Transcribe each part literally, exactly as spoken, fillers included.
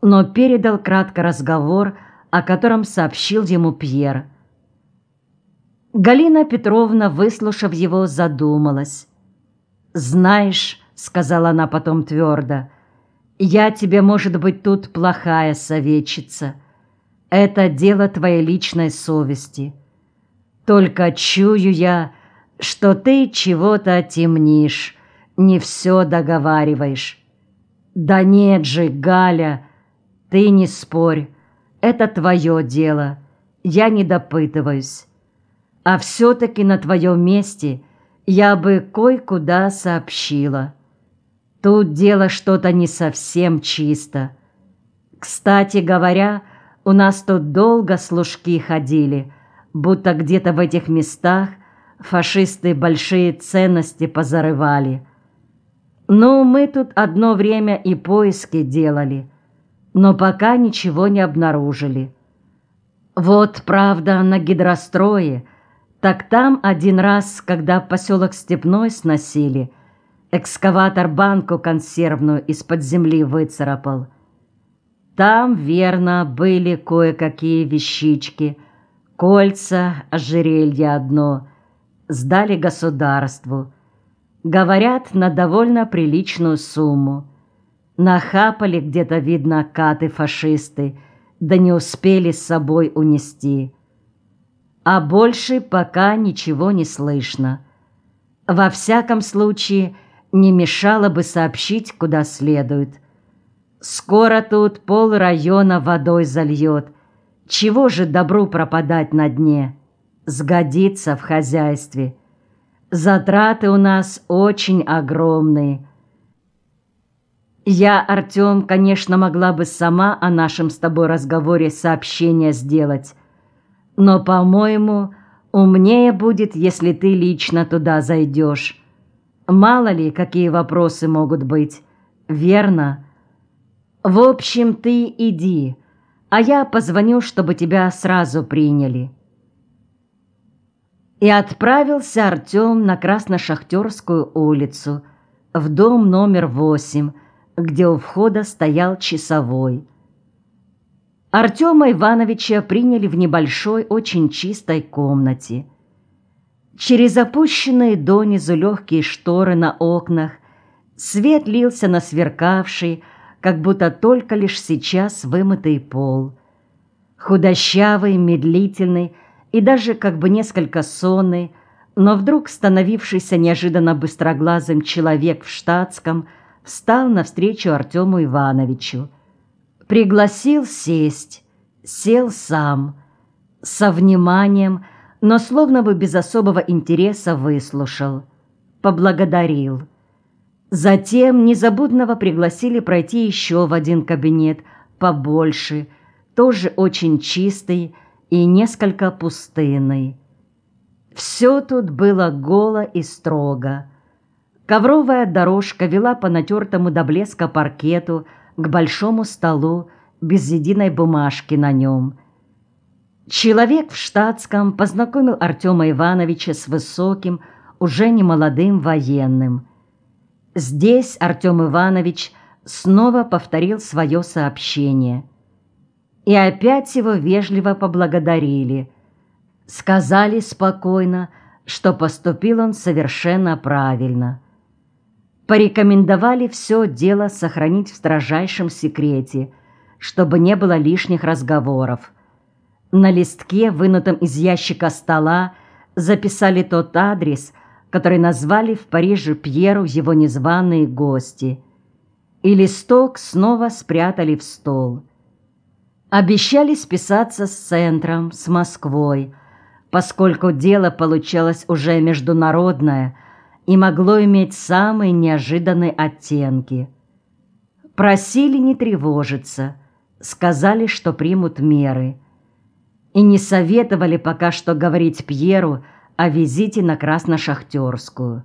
но передал кратко разговор, о котором сообщил ему Пьер. Галина Петровна, выслушав его, задумалась. «Знаешь, — сказала она потом твердо, — я тебе, может быть, тут плохая советчица. Это дело твоей личной совести. Только чую я, что ты чего-то темнишь, не все договариваешь. Да нет же, Галя, ты не спорь, это твое дело, я не допытываюсь. А все-таки на твоем месте я бы кое-куда сообщила. Тут дело что-то не совсем чисто. Кстати говоря, у нас тут долго служки ходили, будто где-то в этих местах фашисты большие ценности позарывали. Ну, мы тут одно время и поиски делали, но пока ничего не обнаружили. Вот, правда, на гидрострое, так там один раз, когда поселок Степной сносили, экскаватор банку консервную из-под земли выцарапал. Там, верно, были кое-какие вещички, кольца, ожерелье одно, сдали государству. Говорят, на довольно приличную сумму. Нахапали где-то, видно, каты-фашисты, да не успели с собой унести. А больше пока ничего не слышно. Во всяком случае, не мешало бы сообщить, куда следует. Скоро тут пол района водой зальет. Чего же добру пропадать на дне? Сгодится в хозяйстве. Затраты у нас очень огромные. Я, Артем, конечно, могла бы сама о нашем с тобой разговоре сообщение сделать, но, по-моему, умнее будет, если ты лично туда зайдешь. Мало ли, какие вопросы могут быть, верно? В общем, ты иди, а я позвоню, чтобы тебя сразу приняли». И отправился Артем на Красношахтерскую улицу, в дом номер восемь, где у входа стоял часовой. Артема Ивановича приняли в небольшой, очень чистой комнате. Через опущенные донизу легкие шторы на окнах свет лился на сверкавший, как будто только лишь сейчас вымытый пол. Худощавый, медлительный и даже как бы несколько сонный, но вдруг становившийся неожиданно быстроглазым человек в штатском встал навстречу Артему Ивановичу. Пригласил сесть, сел сам, со вниманием, но словно бы без особого интереса выслушал, поблагодарил. Затем незабудного пригласили пройти еще в один кабинет, побольше, тоже очень чистый и несколько пустынный. Все тут было голо и строго. Ковровая дорожка вела по натертому до блеска паркету к большому столу без единой бумажки на нем. Человек в штатском познакомил Артема Ивановича с высоким, уже немолодым военным. Здесь Артем Иванович снова повторил свое сообщение. И опять его вежливо поблагодарили. Сказали спокойно, что поступил он совершенно правильно. Порекомендовали все дело сохранить в строжайшем секрете, чтобы не было лишних разговоров. На листке, вынутом из ящика стола, записали тот адрес, который назвали в Париже Пьеру его незваные гости, и листок снова спрятали в стол. Обещали списаться с центром, с Москвой, поскольку дело получалось уже международное и могло иметь самые неожиданные оттенки. Просили не тревожиться, сказали, что примут меры, и не советовали пока что говорить Пьеру о визите на Красношахтерскую.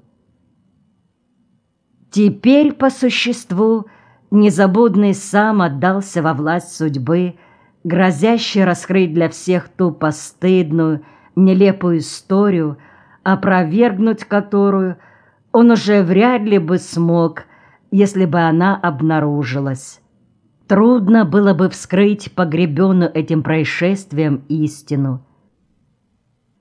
Теперь, по существу, незабудный сам отдался во власть судьбы, грозящей раскрыть для всех ту постыдную, нелепую историю, опровергнуть которую он уже вряд ли бы смог, если бы она обнаружилась. Трудно было бы вскрыть погребенную этим происшествием истину.